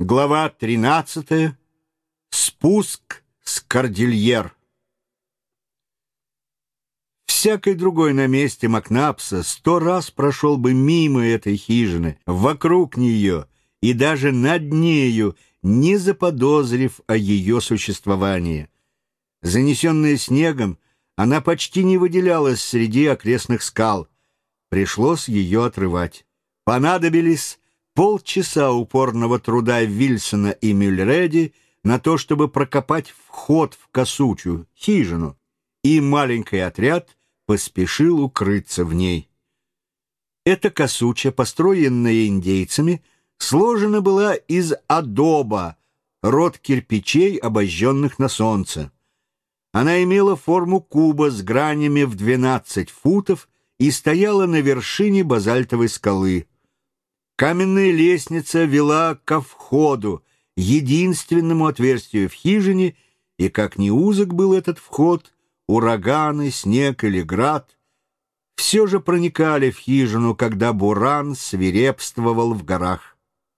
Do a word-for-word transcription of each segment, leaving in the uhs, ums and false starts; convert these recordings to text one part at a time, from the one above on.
Глава тринадцатая. Спуск с Кордильер. Всякий другой на месте Макнапса сто раз прошел бы мимо этой хижины, вокруг нее и даже над нею, не заподозрив о ее существовании. Занесенная снегом, она почти не выделялась среди окрестных скал. Пришлось ее отрывать. Понадобились полчаса упорного труда Вильсона и Мюльреди на то, чтобы прокопать вход в косучую хижину, и маленький отряд поспешил укрыться в ней. Эта косуча, построенная индейцами, сложена была из адоба, род кирпичей, обожженных на солнце. Она имела форму куба с гранями в двенадцать футов и стояла на вершине базальтовой скалы. Каменная лестница вела ко входу, единственному отверстию в хижине, и как ни узок был этот вход, ураганы, снег или град все же проникали в хижину, когда буран свирепствовал в горах.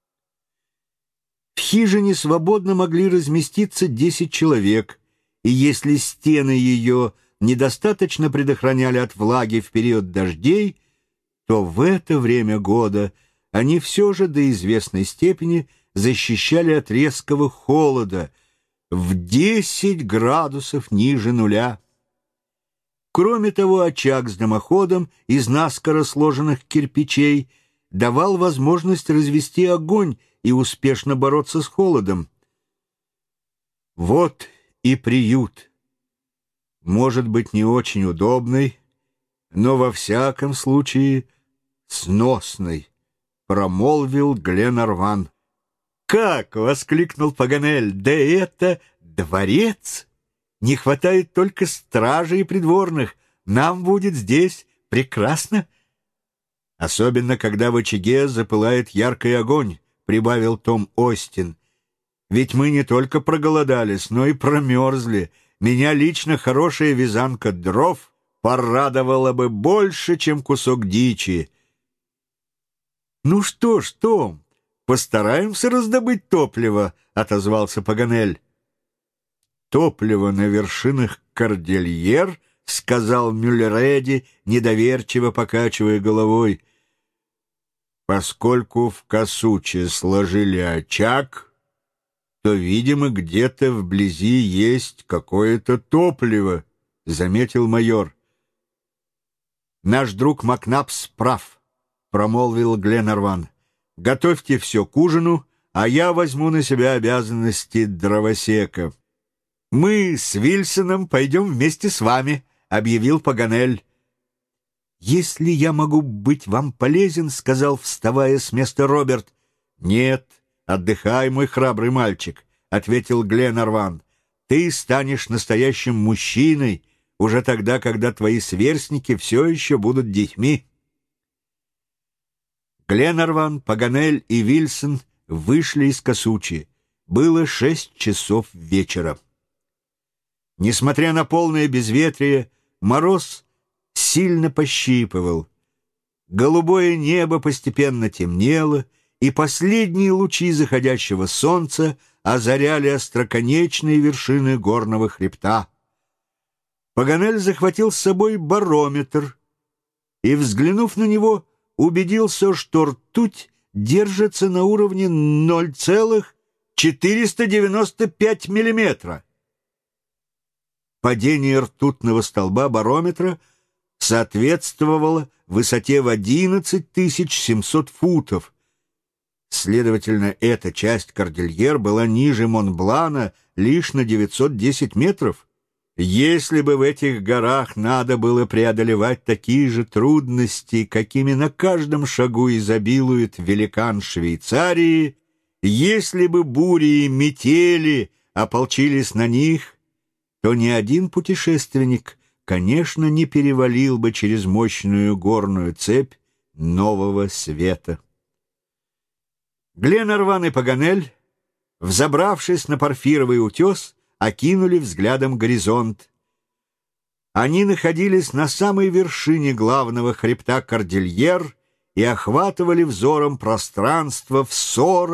В хижине свободно могли разместиться десять человек, и если стены ее недостаточно предохраняли от влаги в период дождей, то в это время года они все же до известной степени защищали от резкого холода в десять градусов ниже нуля. Кроме того, очаг с дымоходом из наскоро сложенных кирпичей давал возможность развести огонь и успешно бороться с холодом. Вот и приют. Может быть, не очень удобный, но во всяком случае сносный, промолвил Гленарван. «Как!» — воскликнул Паганель. «Да это дворец! Не хватает только стражи и придворных. Нам будет здесь прекрасно!» «Особенно, когда в очаге запылает яркий огонь», — прибавил Том Остин. «Ведь мы не только проголодались, но и промерзли. Меня лично хорошая вязанка дров порадовала бы больше, чем кусок дичи». «Ну что ж, Том, постараемся раздобыть топливо», — отозвался Паганель. «Топливо на вершинах Кордильер», — сказал Мюльреди, недоверчиво покачивая головой. «Поскольку в косуче сложили очаг, то, видимо, где-то вблизи есть какое-то топливо», — заметил майор. «Наш друг Макнапс прав», — промолвил Гленарван. «Готовьте все к ужину, а я возьму на себя обязанности дровосека». «Мы с Вильсоном пойдем вместе с вами», — объявил Паганель. «Если я могу быть вам полезен», — сказал, вставая с места Роберт. «Нет, отдыхай, мой храбрый мальчик», — ответил Гленарван. «Ты станешь настоящим мужчиной уже тогда, когда твои сверстники все еще будут детьми». Гленарван, Паганель и Вильсон вышли из косучи. Было шесть часов вечера. Несмотря на полное безветрие, мороз сильно пощипывал. Голубое небо постепенно темнело, и последние лучи заходящего солнца озаряли остроконечные вершины горного хребта. Паганель захватил с собой барометр и, взглянув на него, убедился, что ртуть держится на уровне ноль целых четыреста девяносто пять миллиметра. Падение ртутного столба барометра соответствовало высоте в одиннадцать тысяч семьсот футов. Следовательно, эта часть Кордильер была ниже Монблана лишь на девятьсот десять метров. Если бы в этих горах надо было преодолевать такие же трудности, какими на каждом шагу изобилует великан Швейцарии, если бы бури и метели ополчились на них, то ни один путешественник, конечно, не перевалил бы через мощную горную цепь нового света. Гленарван и Паганель, взобравшись на Порфировый утес, окинули взглядом горизонт. Они находились на самой вершине главного хребта Кордильер и охватывали взором пространство в сорок,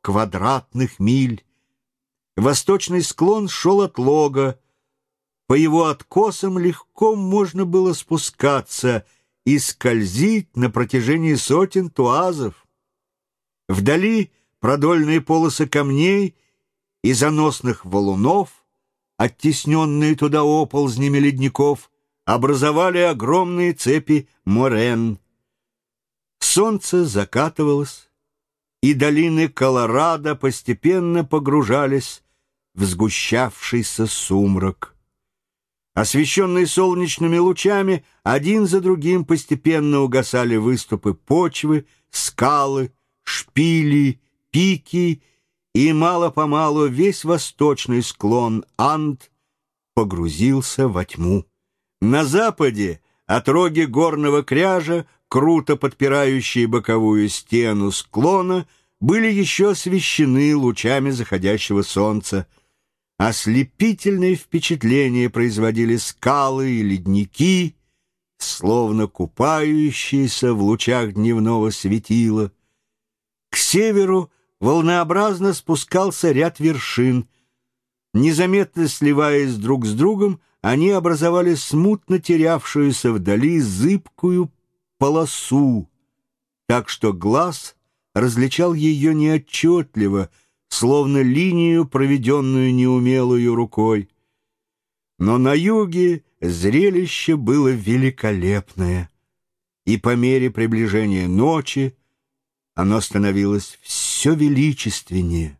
квадратных миль. Восточный склон шел от лога. По его откосам легко можно было спускаться и скользить на протяжении сотен туазов. Вдали продольные полосы камней и заносных валунов, оттесненные туда оползнями ледников, образовали огромные цепи морен. Солнце закатывалось, и долины Колорадо постепенно погружались в сгущавшийся сумрак. Освещенные солнечными лучами, один за другим постепенно угасали выступы почвы, скалы, шпили, пики, и мало-помалу весь восточный склон Анд погрузился во тьму. На западе отроги горного кряжа, круто подпирающие боковую стену склона, были еще освещены лучами заходящего солнца. Ослепительное впечатление производили скалы и ледники, словно купающиеся в лучах дневного светила. К северу волнообразно спускался ряд вершин. Незаметно сливаясь друг с другом, они образовали смутно терявшуюся вдали зыбкую полосу, так что глаз различал ее неотчетливо, словно линию, проведенную неумелую рукой. Но на юге зрелище было великолепное, и по мере приближения ночи оно становилось все величественнее.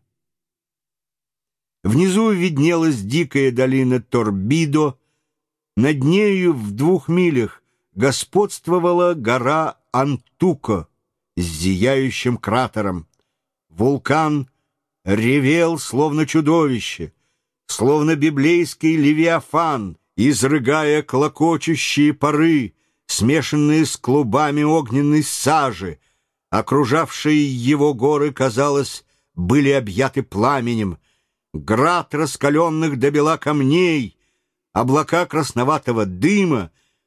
Внизу виднелась дикая долина Торбидо, над нею в двух милях господствовала гора Антуко с зияющим кратером. Вулкан ревел, словно чудовище, словно библейский левиафан, изрыгая клокочущие пары, смешанные с клубами огненной сажи. Окружавшие его горы, казалось, были объяты пламенем. Град раскаленных до бела камней, облака красноватого дыма,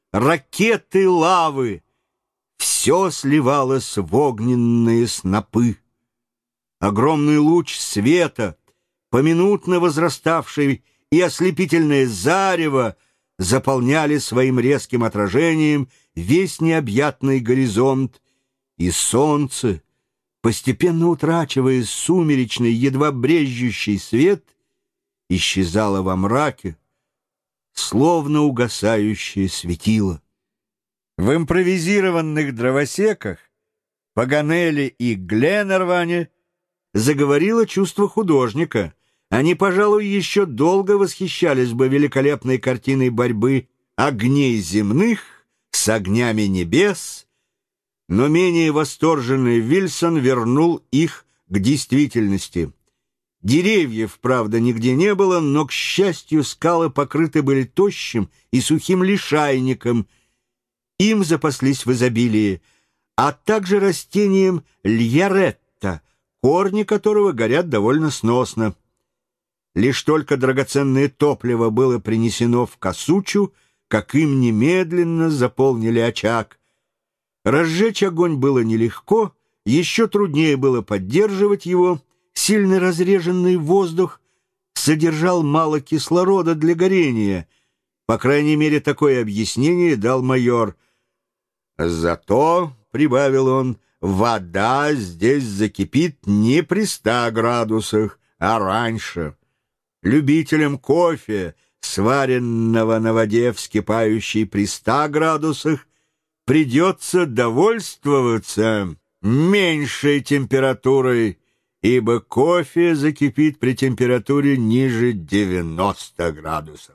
ракеты лавы — все сливалось в огненные снопы. Огромный луч света, поминутно возраставший, и ослепительное зарево заполняли своим резким отражением весь необъятный горизонт, и солнце, постепенно утрачивая сумеречный, едва брезжущий свет, исчезало во мраке, словно угасающее светило. В импровизированных дровосеках, Паганелли и Гленарване заговорило чувство художника. Они, пожалуй, еще долго восхищались бы великолепной картиной борьбы огней земных с огнями небес, но менее восторженный Вильсон вернул их к действительности. Деревьев, правда, нигде не было, но, к счастью, скалы покрыты были тощим и сухим лишайником. Им запаслись в изобилии, а также растением льяретта, корни которого горят довольно сносно. Лишь только драгоценное топливо было принесено в Касучу, как им немедленно заполнили очаг. Разжечь огонь было нелегко, еще труднее было поддерживать его. Сильно разреженный воздух содержал мало кислорода для горения. По крайней мере, такое объяснение дал майор. «Зато, — прибавил он, — вода здесь закипит не при ста градусах, а раньше. Любителям кофе, сваренного на воде, вскипающей при ста градусах, придется довольствоваться меньшей температурой, ибо кофе закипит при температуре ниже девяноста градусов.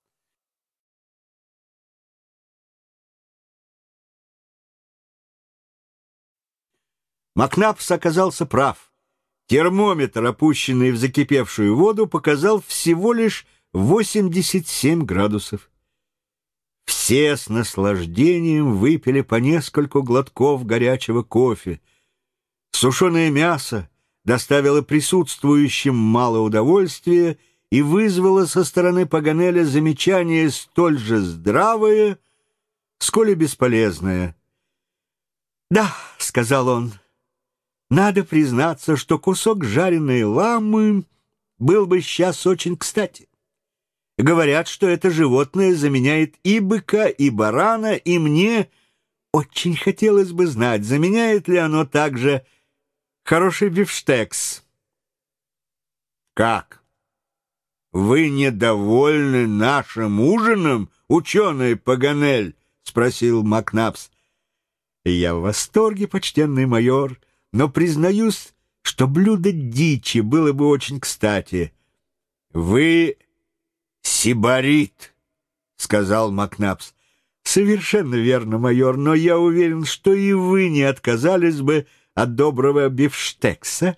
Макнапс оказался прав. Термометр, опущенный в закипевшую воду, показал всего лишь восемьдесят семь градусов. Все с наслаждением выпили по нескольку глотков горячего кофе. Сушеное мясо доставило присутствующим мало удовольствия и вызвало со стороны Паганеля замечание столь же здравое, сколь и бесполезное. «Да», — сказал он, — Надо признаться, что кусок жареной ламы был бы сейчас очень кстати. Говорят, что это животное заменяет и быка, и барана, и мне очень хотелось бы знать, заменяет ли оно также хороший бифштекс. Как? Вы недовольны нашим ужином, ученый Паганель? — спросил Макнапс. Я в восторге, почтенный майор, но признаюсь, что блюдо дичи было бы очень кстати. Вы сибарит, — сказал Макнапс. Совершенно верно, майор, но я уверен, что и вы не отказались бы от доброго бифштекса.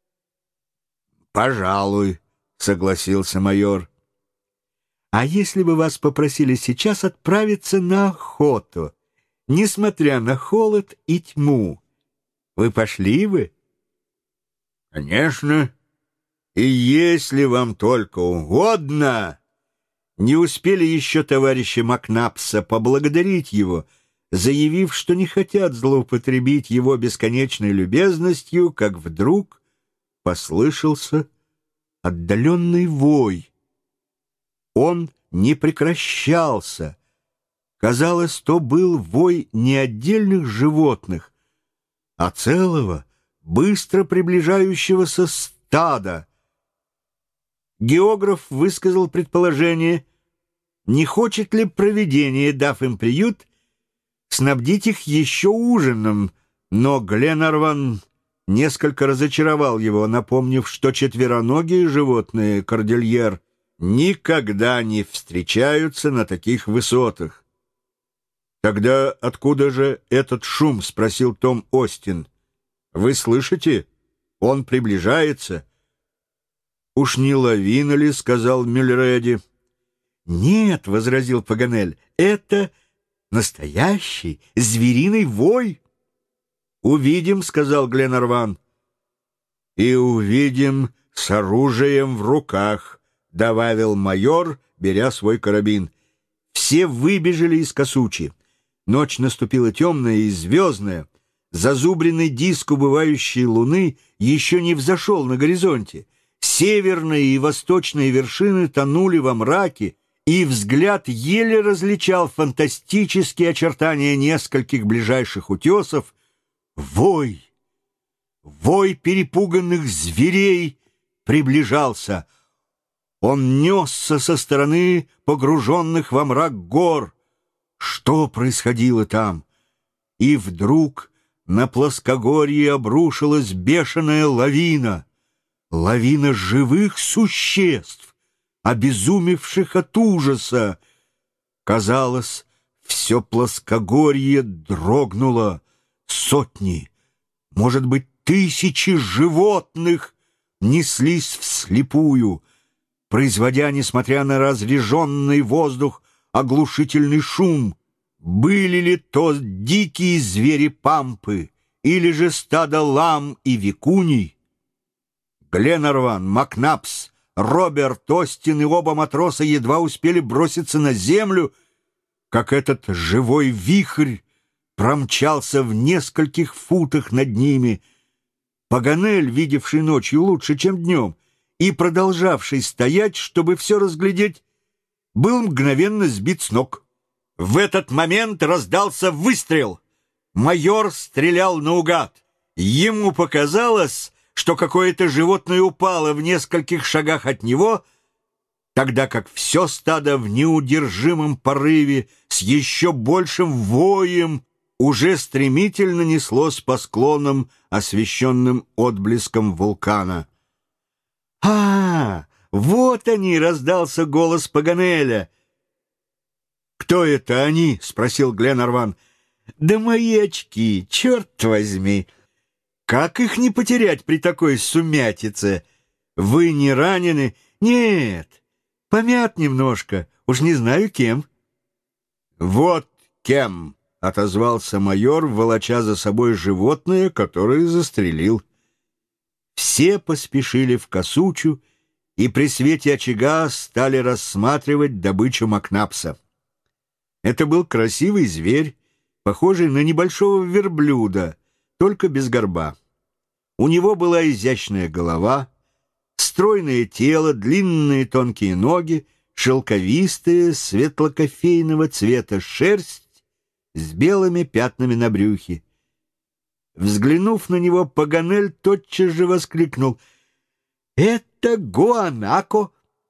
Пожалуй, — согласился майор. А если бы вас попросили сейчас отправиться на охоту, несмотря на холод и тьму, вы пошли бы? Конечно. И если вам только угодно... Не успели еще товарищи Макнапса поблагодарить его, заявив, что не хотят злоупотребить его бесконечной любезностью, как вдруг послышался отдаленный вой. Он не прекращался. Казалось, то был вой не отдельных животных, а целого, быстро приближающегося стада. Географ высказал предположение, не хочет ли провидение, дав им приют, снабдить их еще ужином, но Гленарван несколько разочаровал его, напомнив, что четвероногие животные кордильер никогда не встречаются на таких высотах. «Тогда откуда же этот шум?» — спросил Том Остин. «Вы слышите? Он приближается». «Уж не лавина ли?» — сказал Мюльреди. «Нет», — возразил Паганель, — «это настоящий звериный вой». «Увидим», — сказал Гленарван. «И увидим с оружием в руках», — добавил майор, беря свой карабин. Все выбежали из косучи. Ночь наступила темная и звездная. Зазубренный диск убывающей луны еще не взошел на горизонте. Северные и восточные вершины тонули во мраке, и взгляд еле различал фантастические очертания нескольких ближайших утесов. Вой! Вой перепуганных зверей приближался. Он несся со стороны погруженных во мрак гор. Что происходило там? И вдруг на плоскогорье обрушилась бешеная лавина. Лавина живых существ, обезумевших от ужаса. Казалось, все плоскогорье дрогнуло. Сотни, может быть, тысячи животных неслись вслепую, производя, несмотря на разреженный воздух, оглушительный шум. Были ли то дикие звери пампы, или же стадо лам и викуний? Гленарван, Макнапс, Роберт, Остин и оба матроса едва успели броситься на землю, как этот живой вихрь промчался в нескольких футах над ними. Паганель, видевший ночью лучше, чем днем, и продолжавший стоять, чтобы все разглядеть, был мгновенно сбит с ног. В этот момент раздался выстрел. Майор стрелял наугад. Ему показалось, что какое-то животное упало в нескольких шагах от него, тогда как все стадо в неудержимом порыве с еще большим воем уже стремительно неслось по склонам, освещенным отблеском вулкана. «А, вот они!» — раздался голос Паганеля. «Кто это они?» — спросил Гленарван. «Да мои очки, черт возьми! Как их не потерять при такой сумятице? Вы не ранены?» «Нет, помят немножко, уж не знаю кем». «Вот кем!» — отозвался майор, волоча за собой животное, которое застрелил. Все поспешили в косучу и при свете очага стали рассматривать добычу Макнапса. Это был красивый зверь, похожий на небольшого верблюда, только без горба. У него была изящная голова, стройное тело, длинные тонкие ноги, шелковистая светло-кофейного цвета шерсть с белыми пятнами на брюхе. Взглянув на него, Паганель тотчас же воскликнул: «Это гуанако!»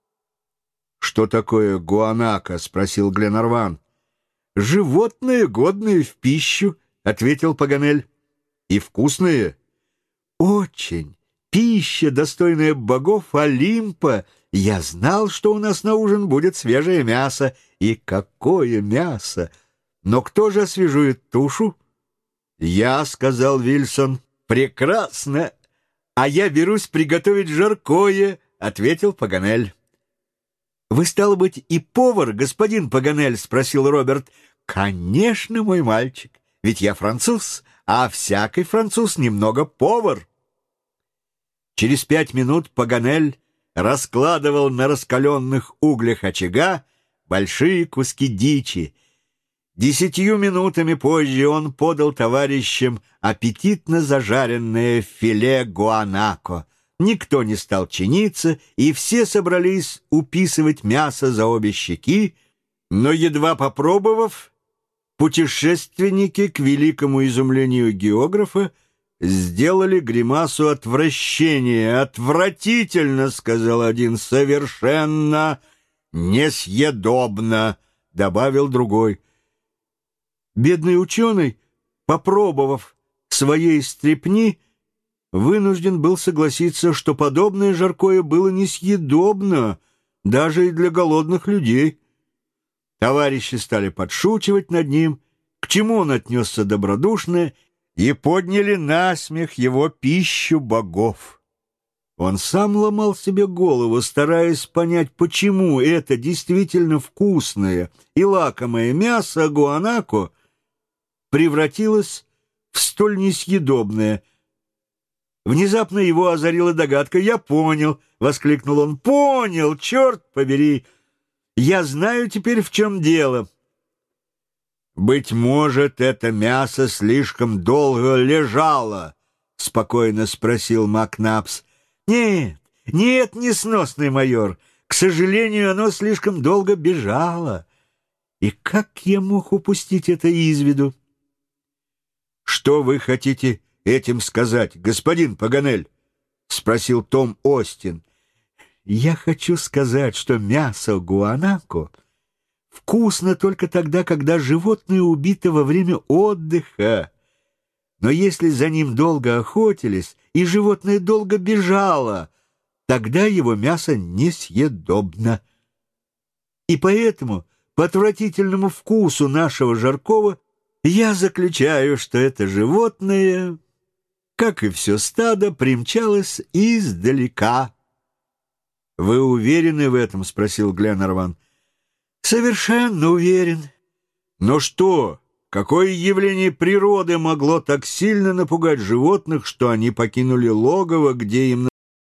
«Что такое гуанако?» — спросил Гленарван. «Животные, годные в пищу», — ответил Паганель. «И вкусные?» «Очень. Пища, достойная богов Олимпа. Я знал, что у нас на ужин будет свежее мясо. И какое мясо! Но кто же освежует тушу?» «Я», — сказал Вильсон. «Прекрасно! А я берусь приготовить жаркое», — ответил Паганель. «Вы, стало быть, и повар, господин Паганель?» — спросил Роберт. «Конечно, мой мальчик, ведь я француз, а всякий француз немного повар». Через пять минут Паганель раскладывал на раскаленных углях очага большие куски дичи. Десятью минутами позже он подал товарищам аппетитно зажаренное филе гуанако. Никто не стал чиниться, и все собрались уписывать мясо за обе щеки, но, едва попробовав, путешественники, к великому изумлению географа, сделали гримасу отвращения. «Отвратительно!» — сказал один. «Совершенно несъедобно!» — добавил другой. Бедный ученый, попробовав своей стрепни, вынужден был согласиться, что подобное жаркое было несъедобно даже и для голодных людей. Товарищи стали подшучивать над ним, к чему он отнесся добродушно, и подняли на смех его пищу богов. Он сам ломал себе голову, стараясь понять, почему это действительно вкусное и лакомое мясо гуанако превратилось в столь несъедобное. Внезапно его озарила догадка. «Я понял!» — воскликнул он. «Понял! Черт побери! Я знаю теперь, в чем дело!» «Быть может, это мясо слишком долго лежало?» — спокойно спросил Макнапс. «Нет, нет, несносный майор. К сожалению, оно слишком долго бежало. И как я мог упустить это из виду?» «Что вы хотите этим сказать, господин Паганель?» — спросил Том Остин. «Я хочу сказать, что мясо гуанако вкусно только тогда, когда животное убито во время отдыха. Но если за ним долго охотились, и животное долго бежало, тогда его мясо несъедобно. И поэтому, по отвратительному вкусу нашего жаркого, я заключаю, что это животное, как и все стадо, примчалось издалека». «Вы уверены в этом?» — спросил Гленарван. «Совершенно уверен». «Но что, какое явление природы могло так сильно напугать животных, что они покинули логово, где им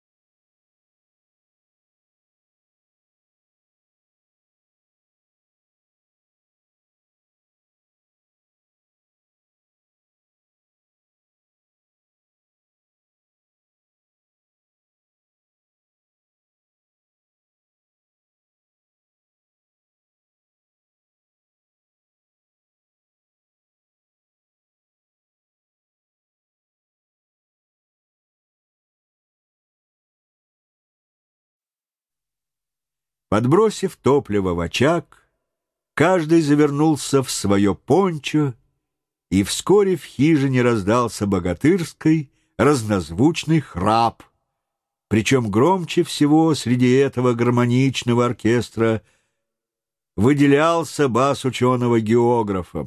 Подбросив топливо в очаг, каждый завернулся в свое пончо, и вскоре в хижине раздался богатырский разнозвучный храп. Причем громче всего среди этого гармоничного оркестра выделялся бас ученого-географа.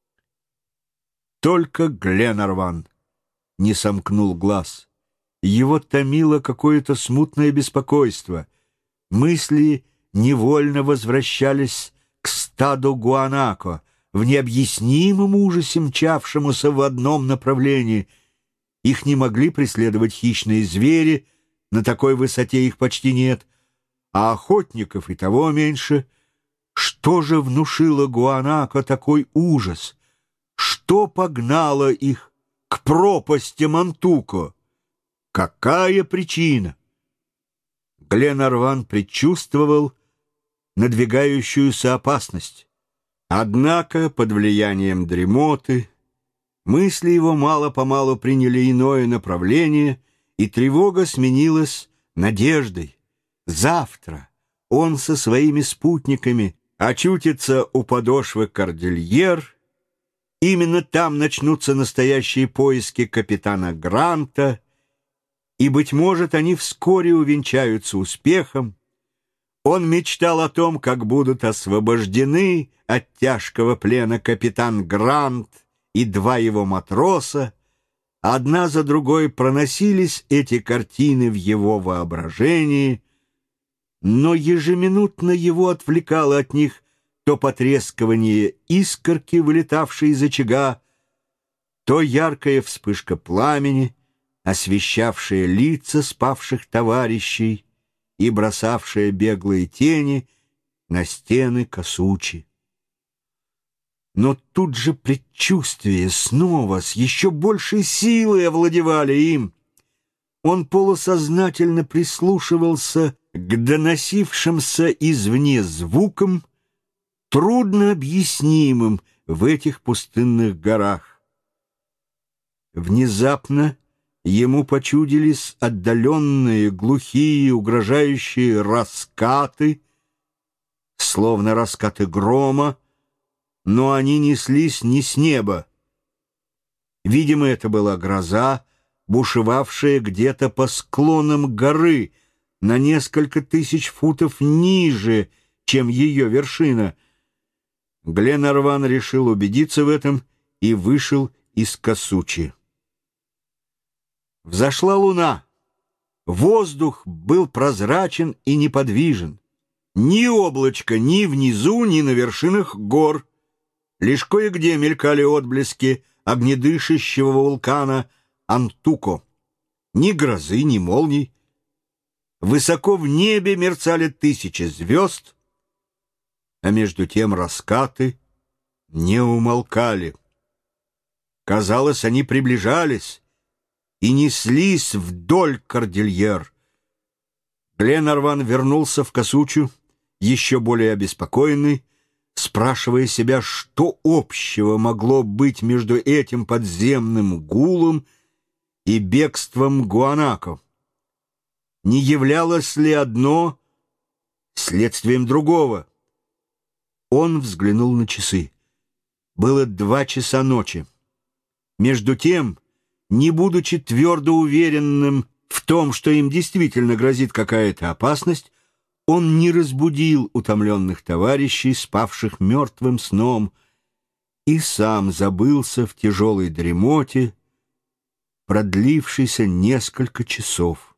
Только Гленарван не сомкнул глаз. Его томило какое-то смутное беспокойство. Мысли невольно возвращались к стаду гуанако, в необъяснимом ужасе мчавшемуся в одном направлении. Их не могли преследовать хищные звери, на такой высоте их почти нет, а охотников и того меньше. Что же внушило гуанако такой ужас? Что погнало их к пропасти Монтуко? Какая причина? Гленарван предчувствовал надвигающуюся опасность. Однако под влиянием дремоты мысли его мало-помалу приняли иное направление, и тревога сменилась надеждой. Завтра он со своими спутниками очутится у подошвы Кордильер. Именно там начнутся настоящие поиски капитана Гранта, и, быть может, они вскоре увенчаются успехом. Он мечтал о том, как будут освобождены от тяжкого плена капитан Грант и два его матроса. Одна за другой проносились эти картины в его воображении, но ежеминутно его отвлекало от них то потрескивание искорки, вылетавшей из очага, то яркая вспышка пламени, освещавшая лица спавших товарищей и бросавшая беглые тени на стены Касучи. Но тут же предчувствия снова с еще большей силой овладевали им. Он полусознательно прислушивался к доносившимся извне звукам, трудно объяснимым в этих пустынных горах. Внезапно ему почудились отдаленные, глухие, угрожающие раскаты, словно раскаты грома, но они неслись не с неба. Видимо, это была гроза, бушевавшая где-то по склонам горы на несколько тысяч футов ниже, чем ее вершина. Гленарван решил убедиться в этом и вышел из Касучи. Взошла луна. Воздух был прозрачен и неподвижен. Ни облачка ни внизу, ни на вершинах гор. Лишь кое-где мелькали отблески огнедышащего вулкана Антуко. Ни грозы, ни молний. Высоко в небе мерцали тысячи звезд, а между тем раскаты не умолкали. Казалось, они приближались и неслись вдоль Кордильер. Гленарван вернулся в Касучу, еще более обеспокоенный, спрашивая себя, что общего могло быть между этим подземным гулом и бегством Гуанако. Не являлось ли одно следствием другого? Он взглянул на часы. Было два часа ночи. Между тем, не будучи твердо уверенным в том, что им действительно грозит какая-то опасность, он не разбудил утомленных товарищей, спавших мертвым сном, и сам забылся в тяжелой дремоте, продлившейся несколько часов.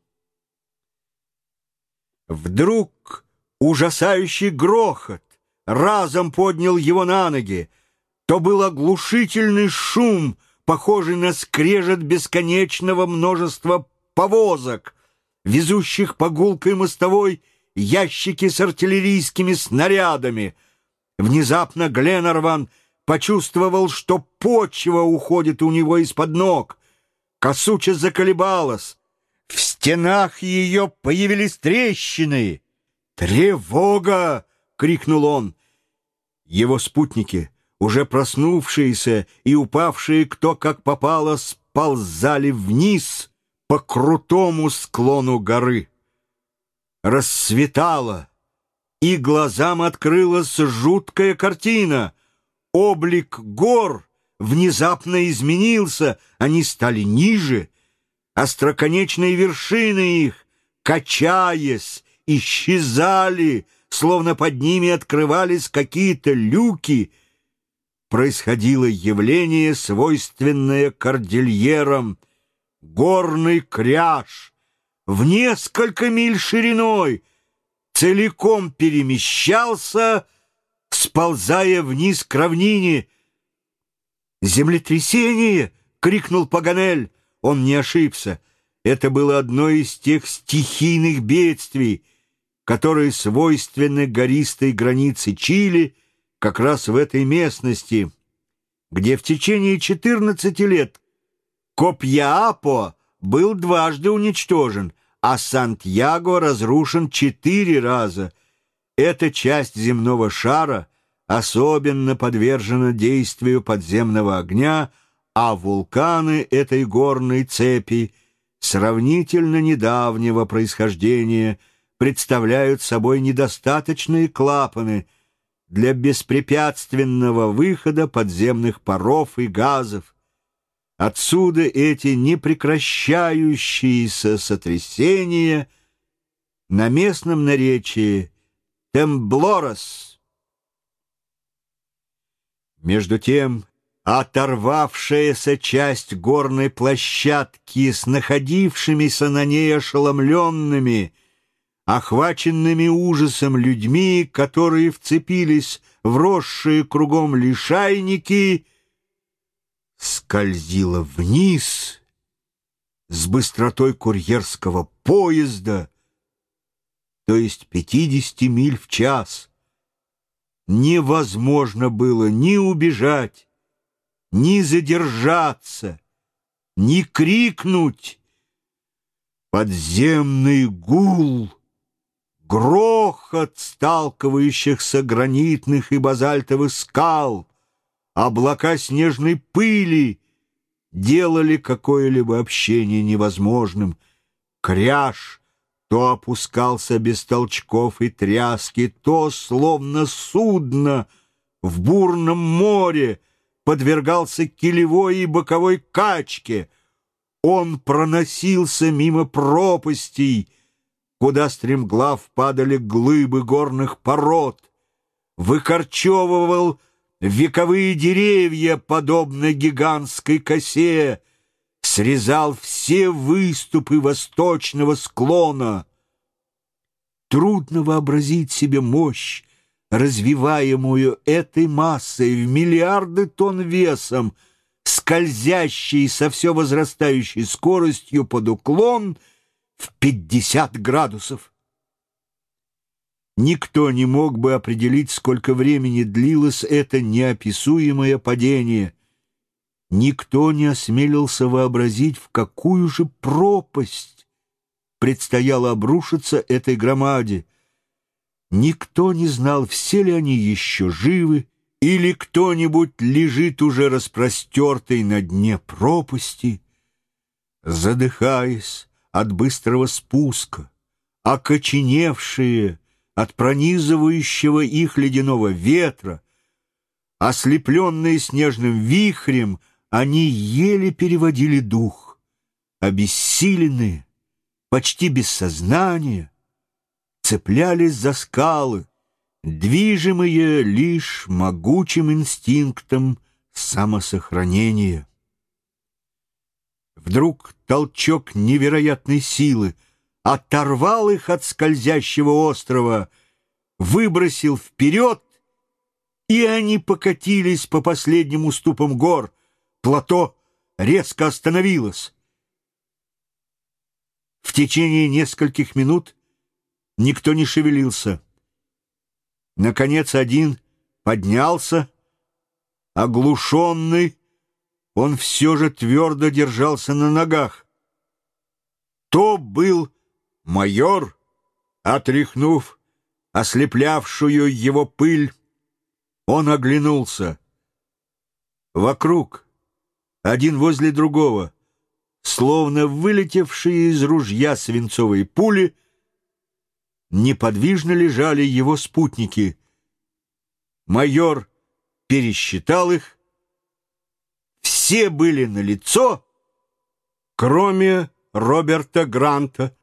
Вдруг ужасающий грохот разом поднял его на ноги. То был оглушительный шум, похожий на скрежет бесконечного множества повозок, везущих по гулкой мостовой ящики с артиллерийскими снарядами. Внезапно Гленарван почувствовал, что почва уходит у него из-под ног. Касуча заколебалась. В стенах ее появились трещины. «Тревога!» — крикнул он. Его спутники, уже проснувшиеся и упавшие кто как попало, сползали вниз по крутому склону горы. Рассветало, и глазам открылась жуткая картина. Облик гор внезапно изменился, они стали ниже. Остроконечные вершины их, качаясь, исчезали, словно под ними открывались какие-то люки. Происходило явление, свойственное кордильерам, горный кряж, в несколько миль шириной, целиком перемещался, сползая вниз к равнине. «Землетрясение!» — крикнул Паганель. Он не ошибся. Это было одно из тех стихийных бедствий, которые свойственны гористой границе Чили, как раз в этой местности, где в течение четырнадцати лет Копьяапо был дважды уничтожен, а Сантьяго разрушен четыре раза. Эта часть земного шара особенно подвержена действию подземного огня, а вулканы этой горной цепи сравнительно недавнего происхождения представляют собой недостаточные клапаны для беспрепятственного выхода подземных паров и газов. Отсюда эти непрекращающиеся сотрясения на местном наречии «темблорос». Между тем, оторвавшаяся часть горной площадки с находившимися на ней ошеломленными, охваченными ужасом людьми, которые вцепились в росшие кругом лишайники, скользила вниз с быстротой курьерского поезда, то есть пятидесяти миль в час. Невозможно было ни убежать, ни задержаться, ни крикнуть. Подземный гул, грохот сталкивающихся гранитных и базальтовых скал, облака снежной пыли делали какое-либо общение невозможным. Кряж то опускался без толчков и тряски, то, словно судно в бурном море, подвергался килевой и боковой качке. Он проносился мимо пропастей, куда стремглав падали глыбы горных пород, выкорчевывал вековые деревья, подобно гигантской косе, срезал все выступы восточного склона. Трудно вообразить себе мощь, развиваемую этой массой в миллиарды тонн весом, скользящей со все возрастающей скоростью под уклон в пятьдесят градусов. Никто не мог бы определить, сколько времени длилось это неописуемое падение. Никто не осмелился вообразить, в какую же пропасть предстояло обрушиться этой громаде. Никто не знал, все ли они еще живы, или кто-нибудь лежит уже распростертый на дне пропасти. Задыхаясь от быстрого спуска, окоченевшие от пронизывающего их ледяного ветра, ослепленные снежным вихрем, они еле переводили дух. Обессиленные, почти без сознания, цеплялись за скалы, движимые лишь могучим инстинктом самосохранения. Вдруг толчок невероятной силы оторвал их от скользящего острова, выбросил вперед, и они покатились по последним уступам гор. Плато резко остановилось. В течение нескольких минут никто не шевелился. Наконец один поднялся, оглушенный, он все же твердо держался на ногах. То был майор, отряхнув ослеплявшую его пыль, он оглянулся. Вокруг, один возле другого, словно вылетевшие из ружья свинцовые пули, неподвижно лежали его спутники. Майор пересчитал их. Все были налицо, кроме Роберта Гранта,